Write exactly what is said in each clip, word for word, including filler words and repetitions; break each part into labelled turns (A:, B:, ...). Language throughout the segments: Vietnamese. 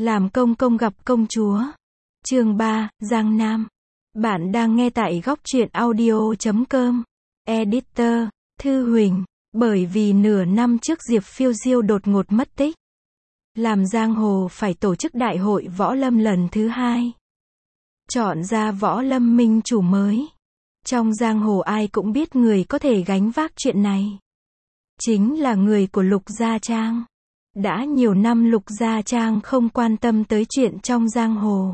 A: Làm công công gặp công chúa. Chương ba, Giang Nam. Bạn đang nghe tại góc truyện audio chấm com. Editor, Thư Huỳnh. Bởi vì nửa năm trước Diệp Phiêu Diêu đột ngột mất tích, làm giang hồ phải tổ chức đại hội võ lâm lần thứ hai. Chọn ra võ lâm minh chủ mới. Trong giang hồ ai cũng biết người có thể gánh vác chuyện này chính là người của Lục Gia Trang. Đã nhiều năm Lục Gia Trang không quan tâm tới chuyện trong giang hồ.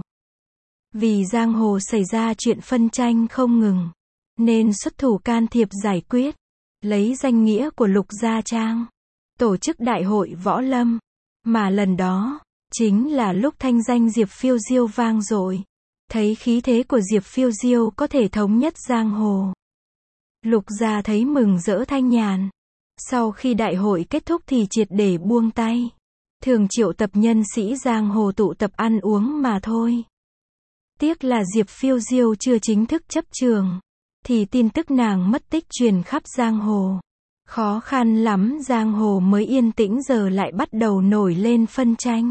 A: Vì giang hồ xảy ra chuyện phân tranh không ngừng, nên xuất thủ can thiệp giải quyết. Lấy danh nghĩa của Lục Gia Trang tổ chức đại hội võ lâm. Mà lần đó chính là lúc thanh danh Diệp Phiêu Diêu vang dội. Thấy khí thế của Diệp Phiêu Diêu có thể thống nhất giang hồ, Lục Gia thấy mừng rỡ thanh nhàn. Sau khi đại hội kết thúc thì triệt để buông tay, thường triệu tập nhân sĩ giang hồ tụ tập ăn uống mà thôi. Tiếc là Diệp Phiêu Diêu chưa chính thức chấp trường, thì tin tức nàng mất tích truyền khắp giang hồ. Khó khăn lắm giang hồ mới yên tĩnh, giờ lại bắt đầu nổi lên phân tranh.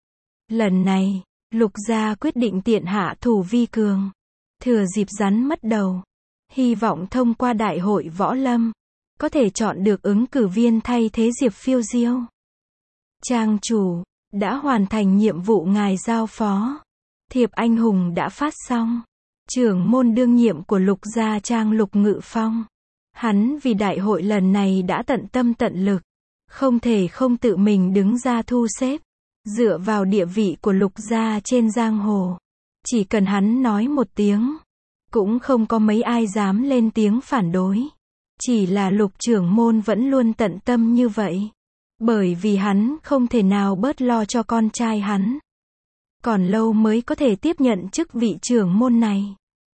A: Lần này, Lục Gia quyết định tiện hạ thủ vi cường, thừa dịp rắn mất đầu, hy vọng thông qua đại hội võ lâm, có thể chọn được ứng cử viên thay thế Diệp Phiêu Diêu. Trang chủ, đã hoàn thành nhiệm vụ ngài giao phó. Thiệp anh hùng đã phát xong. Trưởng môn đương nhiệm của Lục Gia Trang Lục Ngự Phong. Hắn vì đại hội lần này đã tận tâm tận lực, không thể không tự mình đứng ra thu xếp. Dựa vào địa vị của Lục Gia trên giang hồ, chỉ cần hắn nói một tiếng, cũng không có mấy ai dám lên tiếng phản đối. Chỉ là Lục trưởng môn vẫn luôn tận tâm như vậy, bởi vì hắn không thể nào bớt lo cho con trai hắn. Còn lâu mới có thể tiếp nhận chức vị trưởng môn này.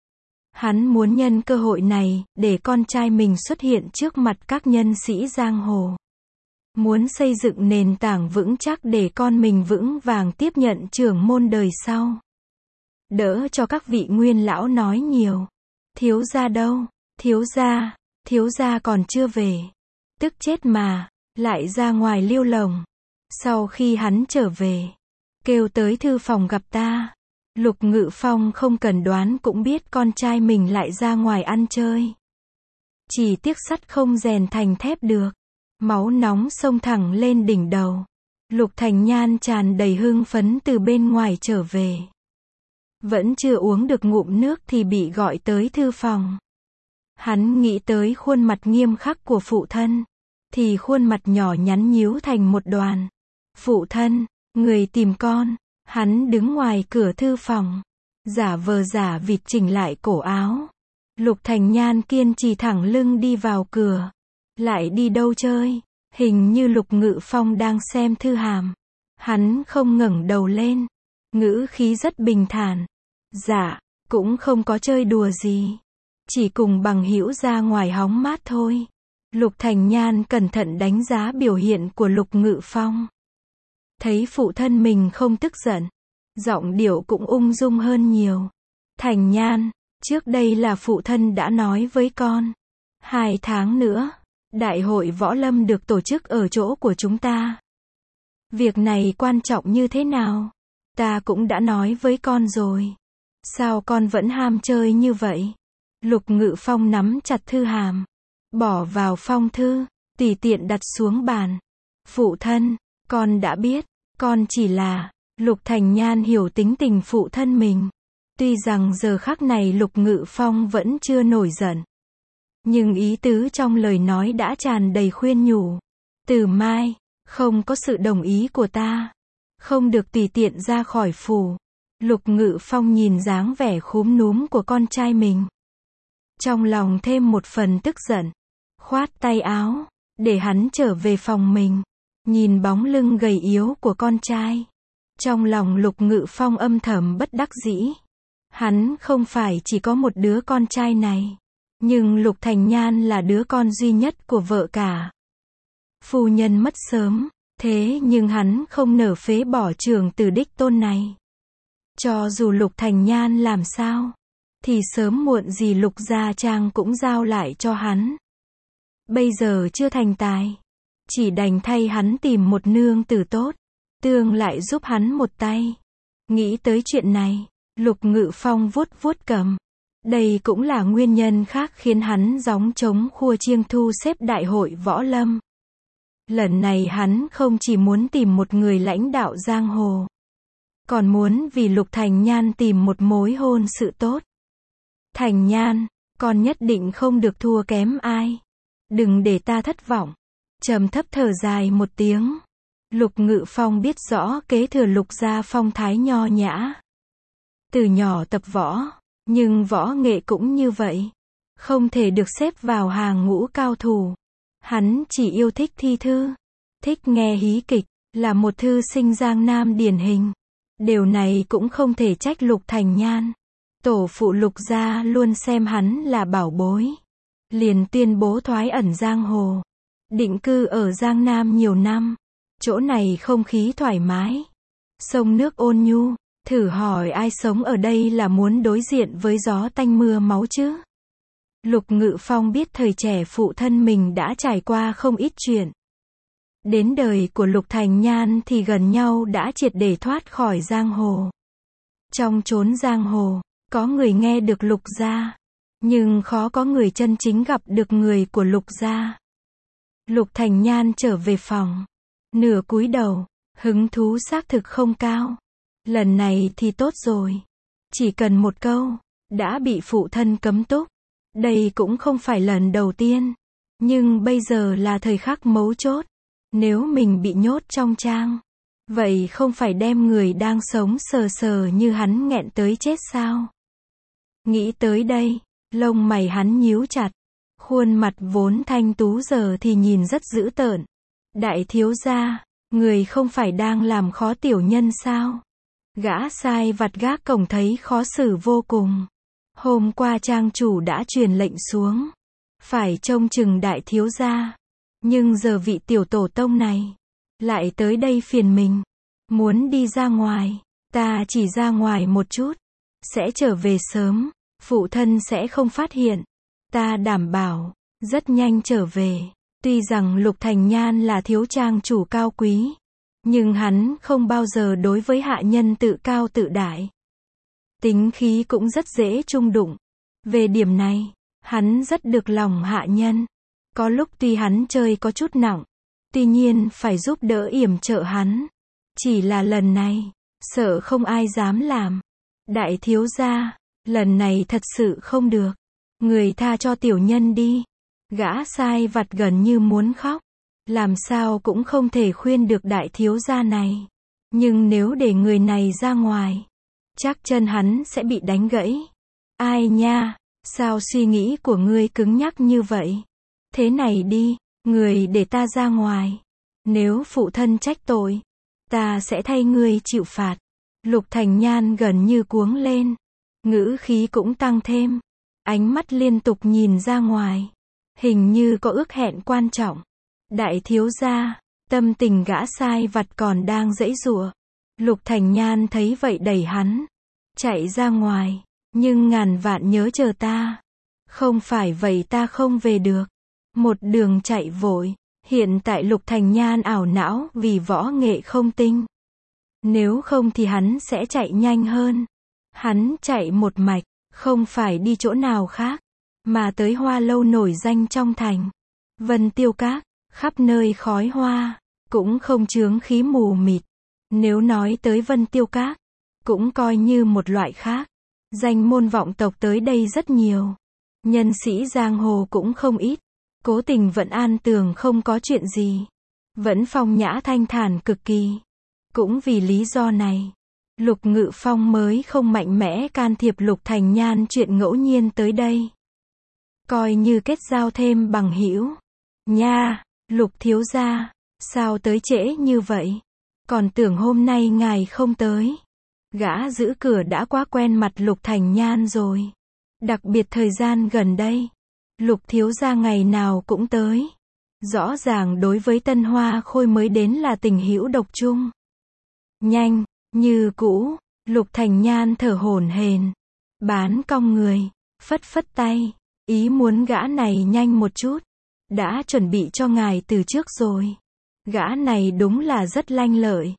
A: Hắn muốn nhân cơ hội này, để con trai mình xuất hiện trước mặt các nhân sĩ giang hồ. Muốn xây dựng nền tảng vững chắc để con mình vững vàng tiếp nhận trưởng môn đời sau. Đỡ cho các vị nguyên lão nói nhiều. Thiếu gia đâu? Thiếu gia, thiếu gia còn chưa về. Tức chết mà, lại ra ngoài liêu lồng. Sau khi hắn trở về, kêu tới thư phòng gặp ta. Lục Ngự Phong không cần đoán cũng biết con trai mình lại ra ngoài ăn chơi. Chỉ tiếc sắt không rèn thành thép được. Máu nóng xông thẳng lên đỉnh đầu. Lục Thành Nhan tràn đầy hưng phấn từ bên ngoài trở về. Vẫn chưa uống được ngụm nước thì bị gọi tới thư phòng. Hắn nghĩ tới khuôn mặt nghiêm khắc của phụ thân, thì khuôn mặt nhỏ nhắn nhíu thành một đoàn. Phụ thân, người tìm con. Hắn đứng ngoài cửa thư phòng, giả vờ giả vịt chỉnh lại cổ áo. Lục Thành Nhan kiên trì thẳng lưng đi vào cửa. Lại đi đâu chơi? Hình như Lục Ngự Phong đang xem thư hàm. Hắn không ngẩng đầu lên, ngữ khí rất bình thản. Dạ, cũng không có chơi đùa gì, chỉ cùng bằng hữu ra ngoài hóng mát thôi. Lục Thành Nhan cẩn thận đánh giá biểu hiện của Lục Ngự Phong. Thấy phụ thân mình không tức giận, giọng điệu cũng ung dung hơn nhiều. Thành Nhan, trước đây là phụ thân đã nói với con. Hai tháng nữa, đại hội võ lâm được tổ chức ở chỗ của chúng ta. Việc này quan trọng như thế nào? Ta cũng đã nói với con rồi. Sao con vẫn ham chơi như vậy? Lục Ngự Phong nắm chặt thư hàm, bỏ vào phong thư, tùy tiện đặt xuống bàn. Phụ thân, con đã biết, con chỉ là... Lục Thành Nhan hiểu tính tình phụ thân mình. Tuy rằng giờ khắc này Lục Ngự Phong vẫn chưa nổi giận, nhưng ý tứ trong lời nói đã tràn đầy khuyên nhủ. Từ mai, không có sự đồng ý của ta, không được tùy tiện ra khỏi phủ. Lục Ngự Phong nhìn dáng vẻ khúm núm của con trai mình, trong lòng thêm một phần tức giận. Khoát tay áo, để hắn trở về phòng mình. Nhìn bóng lưng gầy yếu của con trai, trong lòng Lục Ngự Phong âm thầm bất đắc dĩ. Hắn không phải chỉ có một đứa con trai này, nhưng Lục Thành Nhan là đứa con duy nhất của vợ cả. Phu nhân mất sớm, thế nhưng hắn không nỡ phế bỏ trường tử đích tôn này. Cho dù Lục Thành Nhan làm sao, thì sớm muộn gì Lục Gia Trang cũng giao lại cho hắn. Bây giờ chưa thành tài, chỉ đành thay hắn tìm một nương tử tốt. Tương lại giúp hắn một tay. Nghĩ tới chuyện này, Lục Ngự Phong vuốt vuốt cầm. Đây cũng là nguyên nhân khác khiến hắn gióng trống khua chiêng thu xếp đại hội võ lâm. Lần này hắn không chỉ muốn tìm một người lãnh đạo giang hồ, còn muốn vì Lục Thành Nhan tìm một mối hôn sự tốt. Thành Nhan, con nhất định không được thua kém ai. Đừng để ta thất vọng. Trầm thấp thở dài một tiếng. Lục Ngự Phong biết rõ kế thừa Lục gia phong thái nho nhã. Từ nhỏ tập võ, nhưng võ nghệ cũng như vậy. Không thể được xếp vào hàng ngũ cao thủ. Hắn chỉ yêu thích thi thư, thích nghe hí kịch, là một thư sinh giang nam điển hình. Điều này cũng không thể trách Lục Thành Nhan. Tổ phụ Lục gia luôn xem hắn là bảo bối. Liền tuyên bố thoái ẩn giang hồ. Định cư ở Giang Nam nhiều năm. Chỗ này không khí thoải mái. Sông nước ôn nhu. Thử hỏi ai sống ở đây là muốn đối diện với gió tanh mưa máu chứ? Lục Ngự Phong biết thời trẻ phụ thân mình đã trải qua không ít chuyện. Đến đời của Lục Thành Nhan thì gần nhau đã triệt để thoát khỏi giang hồ. Trong chốn giang hồ, có người nghe được Lục gia, nhưng khó có người chân chính gặp được người của Lục gia. Lục Thành Nhan trở về phòng, nửa cúi đầu, hứng thú xác thực không cao. Lần này thì tốt rồi, chỉ cần một câu, đã bị phụ thân cấm túc. Đây cũng không phải lần đầu tiên, nhưng bây giờ là thời khắc mấu chốt. Nếu mình bị nhốt trong trang, vậy không phải đem người đang sống sờ sờ như hắn nghẹn tới chết sao? Nghĩ tới đây, lông mày hắn nhíu chặt. Khuôn mặt vốn thanh tú giờ thì nhìn rất dữ tợn. Đại thiếu gia, người không phải đang làm khó tiểu nhân sao? Gã sai vặt gác cổng thấy khó xử vô cùng. Hôm qua trang chủ đã truyền lệnh xuống, phải trông chừng đại thiếu gia. Nhưng giờ vị tiểu tổ tông này lại tới đây phiền mình, muốn đi ra ngoài. Ta chỉ ra ngoài một chút, sẽ trở về sớm, phụ thân sẽ không phát hiện. Ta đảm bảo, rất nhanh trở về. Tuy rằng Lục Thành Nhan là thiếu trang chủ cao quý, nhưng hắn không bao giờ đối với hạ nhân tự cao tự đại. Tính khí cũng rất dễ chung đụng. Về điểm này, hắn rất được lòng hạ nhân. Có lúc tuy hắn chơi có chút nặng, tuy nhiên phải giúp đỡ yểm trợ hắn. Chỉ là lần này, sợ không ai dám làm. Đại thiếu gia, lần này thật sự không được. Người tha cho tiểu nhân đi. Gã sai vặt gần như muốn khóc. Làm sao cũng không thể khuyên được đại thiếu gia này. Nhưng nếu để người này ra ngoài, chắc chân hắn sẽ bị đánh gãy. Ai nha, sao suy nghĩ của ngươi cứng nhắc như vậy? Thế này đi, người để ta ra ngoài. Nếu phụ thân trách tội, ta sẽ thay ngươi chịu phạt. Lục Thành Nhan gần như cuống lên. Ngữ khí cũng tăng thêm. Ánh mắt liên tục nhìn ra ngoài. Hình như có ước hẹn quan trọng. Đại thiếu gia, tâm tình gã sai vặt còn đang giãy giụa. Lục Thành Nhan thấy vậy đẩy hắn. Chạy ra ngoài. Nhưng ngàn vạn nhớ chờ ta. Không phải vậy ta không về được. Một đường chạy vội. Hiện tại Lục Thành Nhan ảo não vì võ nghệ không tinh. Nếu không thì hắn sẽ chạy nhanh hơn. Hắn chạy một mạch, không phải đi chỗ nào khác, mà tới hoa lâu nổi danh trong thành. Vân Tiêu Các, khắp nơi khói hoa, cũng không chướng khí mù mịt. Nếu nói tới Vân Tiêu Các, cũng coi như một loại khác. Danh môn vọng tộc tới đây rất nhiều. Nhân sĩ giang hồ cũng không ít. Cố Tình vẫn an tường không có chuyện gì. Vẫn phong nhã thanh thản cực kỳ. Cũng vì lý do này, Lục Ngự Phong mới không mạnh mẽ can thiệp Lục Thành Nhan chuyện ngẫu nhiên tới đây. Coi như kết giao thêm bằng hữu. Nha, Lục thiếu gia, sao tới trễ như vậy? Còn tưởng hôm nay ngài không tới. Gã giữ cửa đã quá quen mặt Lục Thành Nhan rồi. Đặc biệt thời gian gần đây, Lục thiếu gia ngày nào cũng tới. Rõ ràng đối với Tân Hoa Khôi mới đến là tình hữu độc chung. Nhanh, như cũ, Lục Thành Nhan thở hổn hển, bán cong người, phất phất tay, ý muốn gã này nhanh một chút. Đã chuẩn bị cho ngài từ trước rồi. Gã này đúng là rất lanh lợi.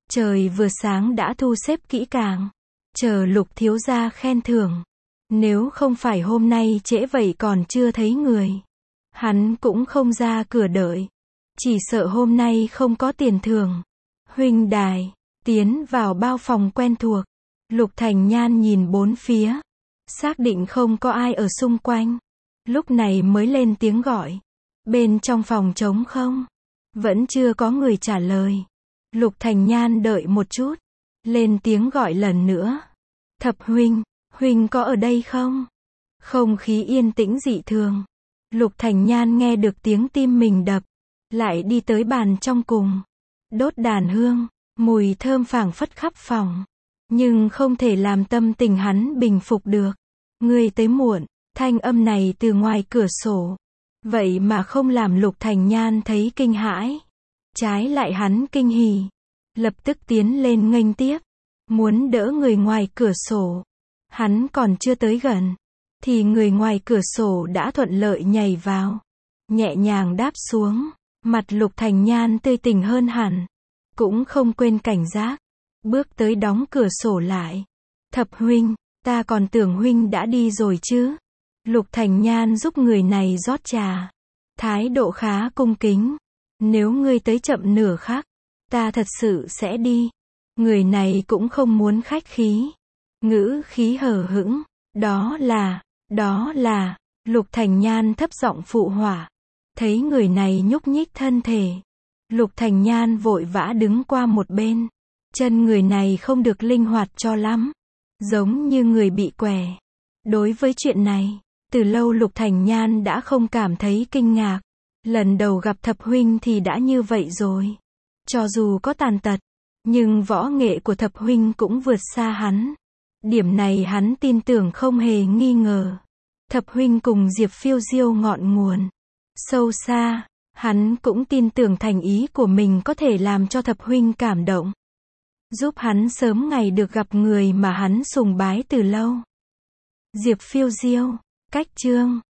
A: Trời vừa sáng đã thu xếp kỹ càng, chờ Lục thiếu gia khen thưởng. Nếu không phải hôm nay trễ vậy còn chưa thấy người, hắn cũng không ra cửa đợi. Chỉ sợ hôm nay không có tiền thưởng. Huynh đài, tiến vào bao phòng quen thuộc. Lục Thành Nhan nhìn bốn phía, xác định không có ai ở xung quanh. Lúc này mới lên tiếng gọi. Bên trong phòng trống không? Vẫn chưa có người trả lời. Lục Thành Nhan đợi một chút, lên tiếng gọi lần nữa. Thập huynh, huynh có ở đây không? Không khí yên tĩnh dị thường. Lục Thành Nhan nghe được tiếng tim mình đập, lại đi tới bàn trong cùng, đốt đàn hương, mùi thơm phảng phất khắp phòng, nhưng không thể làm tâm tình hắn bình phục được. Ngươi tới muộn, thanh âm này từ ngoài cửa sổ, vậy mà không làm Lục Thành Nhan thấy kinh hãi, trái lại hắn kinh hỉ, lập tức tiến lên nghênh tiếp, muốn đỡ người ngoài cửa sổ. Hắn còn chưa tới gần, thì người ngoài cửa sổ đã thuận lợi nhảy vào, nhẹ nhàng đáp xuống. Mặt Lục Thành Nhan tươi tỉnh hơn hẳn, cũng không quên cảnh giác, bước tới đóng cửa sổ lại. Thập huynh, ta còn tưởng huynh đã đi rồi chứ. Lục Thành Nhan giúp người này rót trà, thái độ khá cung kính. Nếu ngươi tới chậm nửa khắc, ta thật sự sẽ đi. Người này cũng không muốn khách khí, ngữ khí hờ hững. Đó là, đó là, Lục Thành Nhan thấp giọng phụ họa. Thấy người này nhúc nhích thân thể, Lục Thành Nhan vội vã đứng qua một bên. Chân người này không được linh hoạt cho lắm, giống như người bị què. Đối với chuyện này, từ lâu Lục Thành Nhan đã không cảm thấy kinh ngạc. Lần đầu gặp Thập huynh thì đã như vậy rồi. Cho dù có tàn tật, nhưng võ nghệ của Thập huynh cũng vượt xa hắn. Điểm này hắn tin tưởng không hề nghi ngờ. Thập huynh cùng Diệp Phiêu Diêu ngọn nguồn sâu xa, hắn cũng tin tưởng thành ý của mình có thể làm cho Thập huynh cảm động, giúp hắn sớm ngày được gặp người mà hắn sùng bái từ lâu. Diệp Phiêu Diêu, cách chương